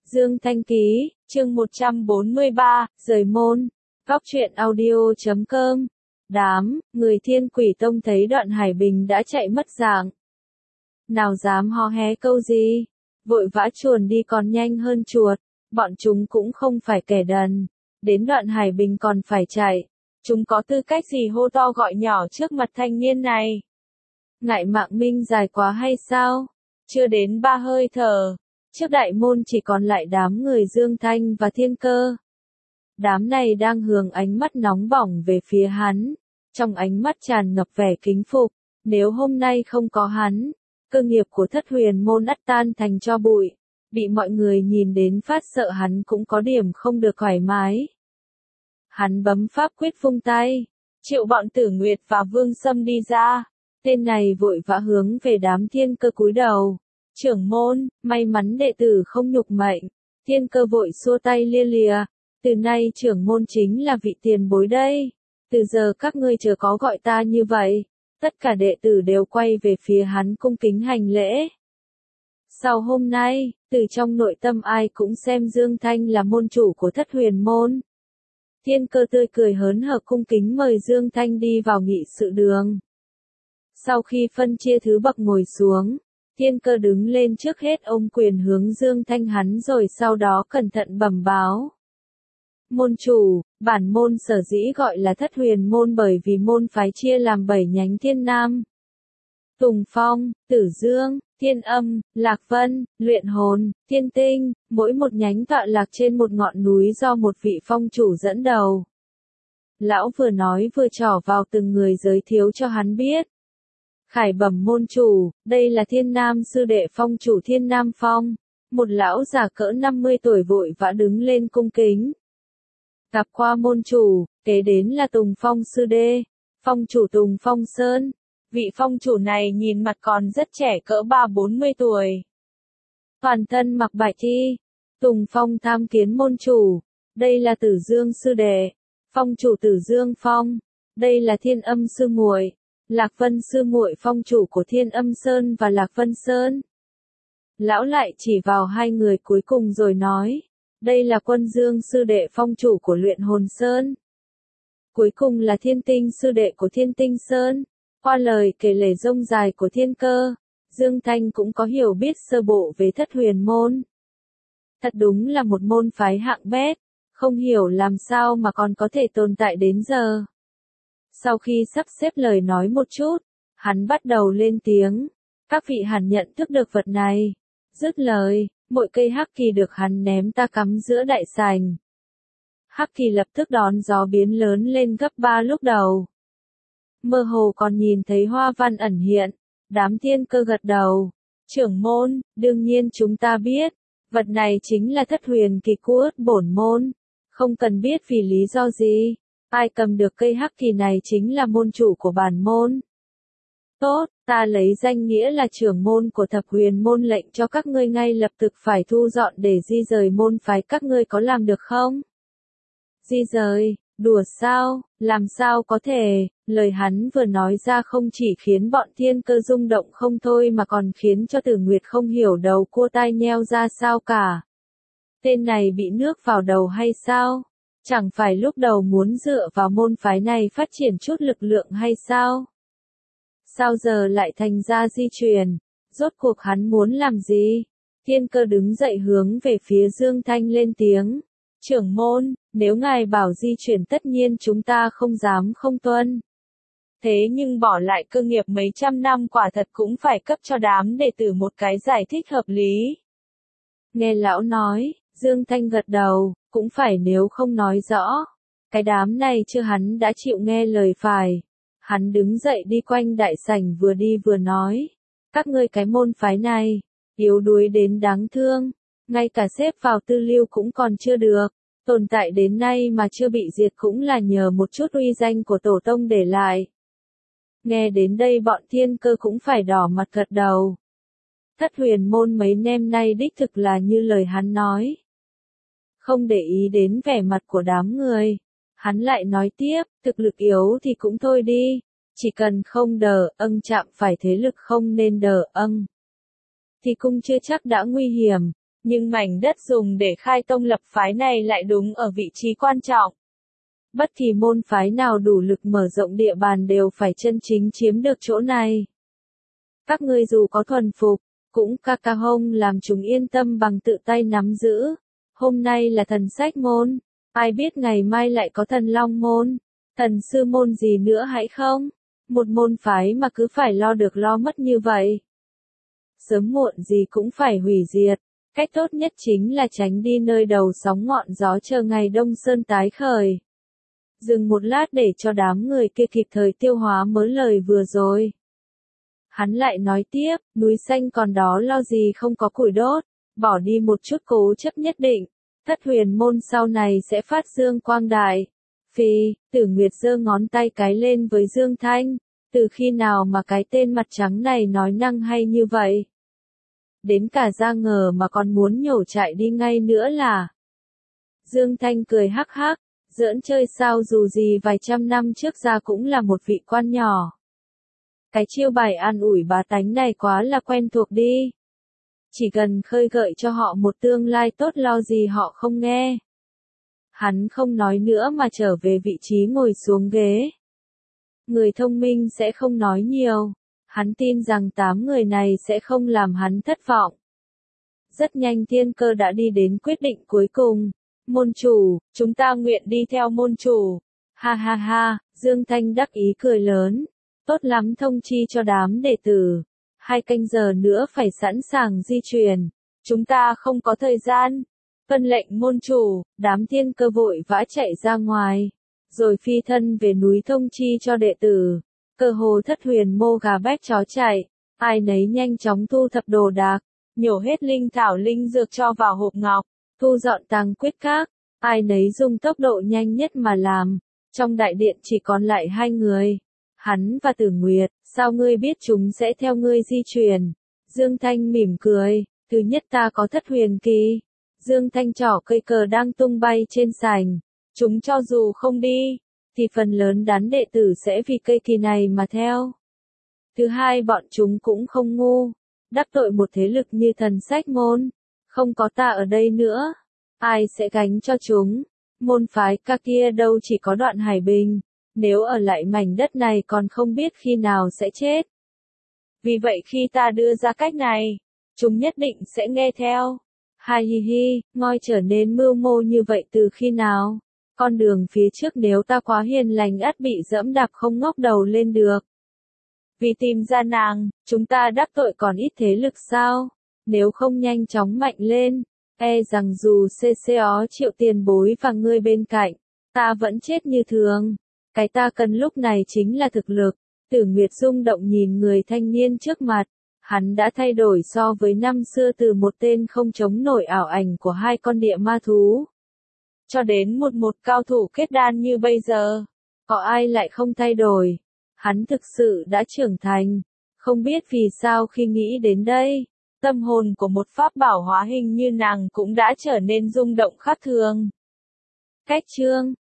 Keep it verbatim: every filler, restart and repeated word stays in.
Dương Thanh Ký, chương một trăm bốn mươi ba, rời môn. Góc truyện audio chấm com. Đám, người Thiên Quỷ Tông thấy Đoạn Hải Bình đã chạy mất dạng. Nào dám hò hé câu gì, vội vã chuồn đi còn nhanh hơn chuột, bọn chúng cũng không phải kẻ đần. Đến Đoạn Hải Bình còn phải chạy, chúng có tư cách gì hô to gọi nhỏ trước mặt thanh niên này? Ngại mạng minh dài quá hay sao? Chưa đến ba hơi thở, trước đại môn chỉ còn lại đám người Dương Thanh và Thiên Cơ. Đám này đang hướng ánh mắt nóng bỏng về phía hắn, trong ánh mắt tràn ngập vẻ kính phục. Nếu hôm nay không có hắn, cơ nghiệp của Thất Huyền môn ắt tan thành tro bụi, bị mọi người nhìn đến phát sợ hắn cũng có điểm không được thoải mái. Hắn bấm pháp quyết vung tay, triệu bọn Tử Nguyệt và Vương Sâm đi ra. Tên này vội vã hướng về đám Thiên Cơ cúi đầu. Trưởng môn, may mắn đệ tử không nhục mệnh. Thiên Cơ vội xua tay lia lìa. Từ nay trưởng môn chính là vị tiền bối đây. Từ giờ các ngươi chớ có gọi ta như vậy. Tất cả đệ tử đều quay về phía hắn cung kính hành lễ. Sau hôm nay, từ trong nội tâm ai cũng xem Dương Thanh là môn chủ của Thất Huyền môn. Thiên Cơ tươi cười hớn hở cung kính mời Dương Thanh đi vào nghị sự đường. Sau khi phân chia thứ bậc ngồi xuống, Thiên Cơ đứng lên trước hết ôm quyền hướng Dương Thanh hắn rồi sau đó cẩn thận bẩm báo. Môn chủ, bản môn sở dĩ gọi là Thất Huyền môn bởi vì môn phái chia làm bảy nhánh Thiên Nam, Tùng Phong, Tử Dương, Thiên Âm, Lạc Vân, Luyện Hồn, Thiên Tinh, mỗi một nhánh tọa lạc trên một ngọn núi do một vị phong chủ dẫn đầu. Lão vừa nói vừa trỏ vào từng người giới thiệu cho hắn biết. Khải bẩm môn chủ, đây là Thiên Nam sư đệ phong chủ Thiên Nam Phong. Một lão già cỡ năm mươi tuổi vội vã đứng lên cung kính. Gặp qua môn chủ, kế đến là Tùng Phong sư đệ, phong chủ Tùng Phong Sơn. Vị phong chủ này nhìn mặt còn rất trẻ cỡ ba bốn mươi tuổi. Toàn thân mặc bạch y. Tùng Phong tham kiến môn chủ. Đây là Tử Dương sư đệ, phong chủ Tử Dương Phong. Đây là Thiên Âm sư muội, Lạc Vân sư muội phong chủ của Thiên Âm Sơn và Lạc Vân Sơn. Lão lại chỉ vào hai người cuối cùng rồi nói, đây là Quân Dương sư đệ phong chủ của Luyện Hồn Sơn. Cuối cùng là Thiên Tinh sư đệ của Thiên Tinh Sơn. Qua lời kể lể rông dài của Thiên Cơ, Dương Thanh cũng có hiểu biết sơ bộ về Thất Huyền môn. Thật đúng là một môn phái hạng bét, không hiểu làm sao mà còn có thể tồn tại đến giờ. Sau khi sắp xếp lời nói một chút, hắn bắt đầu lên tiếng. Các vị hẳn nhận thức được vật này. Dứt lời, mỗi cây hắc kỳ được hắn ném ta cắm giữa đại sảnh. Hắc kỳ lập tức đón gió biến lớn lên gấp ba lúc đầu. Mơ hồ còn nhìn thấy hoa văn ẩn hiện. Đám Thiên Cơ gật đầu. Trưởng môn, đương nhiên chúng ta biết. Vật này chính là Thất Huyền kỳ cốt bổn môn. Không cần biết vì lý do gì. Ai cầm được cây hắc kỳ này chính là môn chủ của bản môn. Tốt, ta lấy danh nghĩa là trưởng môn của Thập Huyền môn lệnh cho các ngươi ngay lập tức phải thu dọn để di rời môn phái, các ngươi có làm được không? Di rời, đùa sao, làm sao có thể, lời hắn vừa nói ra không chỉ khiến bọn Thiên Cơ rung động không thôi mà còn khiến cho Tử Nguyệt không hiểu đầu cua tai nheo ra sao cả. Tên này bị nước vào đầu hay sao? Chẳng phải lúc đầu muốn dựa vào môn phái này phát triển chút lực lượng hay sao? Sao giờ lại thành ra di chuyển? Rốt cuộc hắn muốn làm gì? Thiên Cơ đứng dậy hướng về phía Dương Thanh lên tiếng. Trưởng môn, nếu ngài bảo di chuyển tất nhiên chúng ta không dám không tuân. Thế nhưng bỏ lại cơ nghiệp mấy trăm năm quả thật cũng phải cấp cho đám đệ tử một cái giải thích hợp lý. Nghe lão nói, Dương Thanh gật đầu, cũng phải nếu không nói rõ. Cái đám này chưa hắn đã chịu nghe lời phải. Hắn đứng dậy đi quanh đại sảnh vừa đi vừa nói. Các ngươi cái môn phái này, yếu đuối đến đáng thương. Ngay cả xếp vào tư lưu cũng còn chưa được. Tồn tại đến nay mà chưa bị diệt cũng là nhờ một chút uy danh của tổ tông để lại. Nghe đến đây bọn Thiên Cơ cũng phải đỏ mặt gật đầu. Thất Huyền môn mấy năm nay đích thực là như lời hắn nói. Không để ý đến vẻ mặt của đám người. Hắn lại nói tiếp, thực lực yếu thì cũng thôi đi. Chỉ cần không đờ âng chạm phải thế lực không nên đờ âng. Thì cũng chưa chắc đã nguy hiểm. Nhưng mảnh đất dùng để khai tông lập phái này lại đúng ở vị trí quan trọng. Bất kỳ môn phái nào đủ lực mở rộng địa bàn đều phải chân chính chiếm được chỗ này. Các ngươi dù có thuần phục, cũng ca ca hông làm chúng yên tâm bằng tự tay nắm giữ. Hôm nay là thần sách môn, ai biết ngày mai lại có thần long môn, thần sư môn gì nữa hãy không? Một môn phái mà cứ phải lo được lo mất như vậy. Sớm muộn gì cũng phải hủy diệt, cách tốt nhất chính là tránh đi nơi đầu sóng ngọn gió chờ ngày Đông Sơn tái khởi. Dừng một lát để cho đám người kia kịp thời tiêu hóa mớ lời vừa rồi. Hắn lại nói tiếp, núi xanh còn đó lo gì không có củi đốt, bỏ đi một chút cố chấp nhất định, thất huyền môn sau này sẽ phát dương quang đại. Phi, Tử Nguyệt giơ ngón tay cái lên với Dương Thanh, từ khi nào mà cái tên mặt trắng này nói năng hay như vậy? Đến cả ra ngờ mà còn muốn nhổ chạy đi ngay nữa là. Dương Thanh cười hắc hắc, giỡn chơi sao, dù gì vài trăm năm trước ra cũng là một vị quan nhỏ. Cái chiêu bài an ủi bá tánh này quá là quen thuộc đi. Chỉ cần khơi gợi cho họ một tương lai tốt lo gì họ không nghe. Hắn không nói nữa mà trở về vị trí ngồi xuống ghế. Người thông minh sẽ không nói nhiều. Hắn tin rằng tám người này sẽ không làm hắn thất vọng. Rất nhanh Thiên Cơ đã đi đến quyết định cuối cùng. Môn chủ, chúng ta nguyện đi theo môn chủ. Ha ha ha, Dương Thanh đắc ý cười lớn. Tốt lắm, thông chi cho đám đệ tử. Hai canh giờ nữa phải sẵn sàng di chuyển. Chúng ta không có thời gian. Vân lệnh môn chủ, đám Thiên Cơ vội vã chạy ra ngoài. Rồi phi thân về núi thông chi cho đệ tử. Cơ hồ thất huyền mô gà bách chó chạy. Ai nấy nhanh chóng thu thập đồ đạc. Nhổ hết linh thảo linh dược cho vào hộp ngọc. Thu dọn tàng quyết các. Ai nấy dùng tốc độ nhanh nhất mà làm. Trong đại điện chỉ còn lại hai người. Hắn và Tử Nguyệt, sao ngươi biết chúng sẽ theo ngươi di chuyển? Dương Thanh mỉm cười, thứ nhất ta có thất huyền kỳ. Dương Thanh trỏ cây cờ đang tung bay trên sành. Chúng cho dù không đi, thì phần lớn đám đệ tử sẽ vì cây kỳ này mà theo. Thứ hai, bọn chúng cũng không ngu. Đắc tội một thế lực như thần sách môn. Không có ta ở đây nữa. Ai sẽ gánh cho chúng? Môn phái ca kia đâu chỉ có Đoạn Hải Bình. Nếu ở lại mảnh đất này còn không biết khi nào sẽ chết. Vì vậy khi ta đưa ra cách này, chúng nhất định sẽ nghe theo. Hai hi hi, ngoi trở nên mưu mô như vậy từ khi nào? Con đường phía trước nếu ta quá hiền lành ắt bị dẫm đạp không ngóc đầu lên được. Vì tìm ra nàng, chúng ta đắc tội còn ít thế lực sao? Nếu không nhanh chóng mạnh lên, e rằng dù xê xê ó triệu tiền bối và ngươi bên cạnh, ta vẫn chết như thường. Cái ta cần lúc này chính là thực lực. Tử Nguyệt rung động nhìn người thanh niên trước mặt. Hắn đã thay đổi so với năm xưa từ một tên không chống nổi ảo ảnh của hai con địa ma thú. Cho đến một một cao thủ kết đan như bây giờ. Có ai lại không thay đổi? Hắn thực sự đã trưởng thành. Không biết vì sao khi nghĩ đến đây, tâm hồn của một pháp bảo hóa hình như nàng cũng đã trở nên rung động khác thường. Cách chương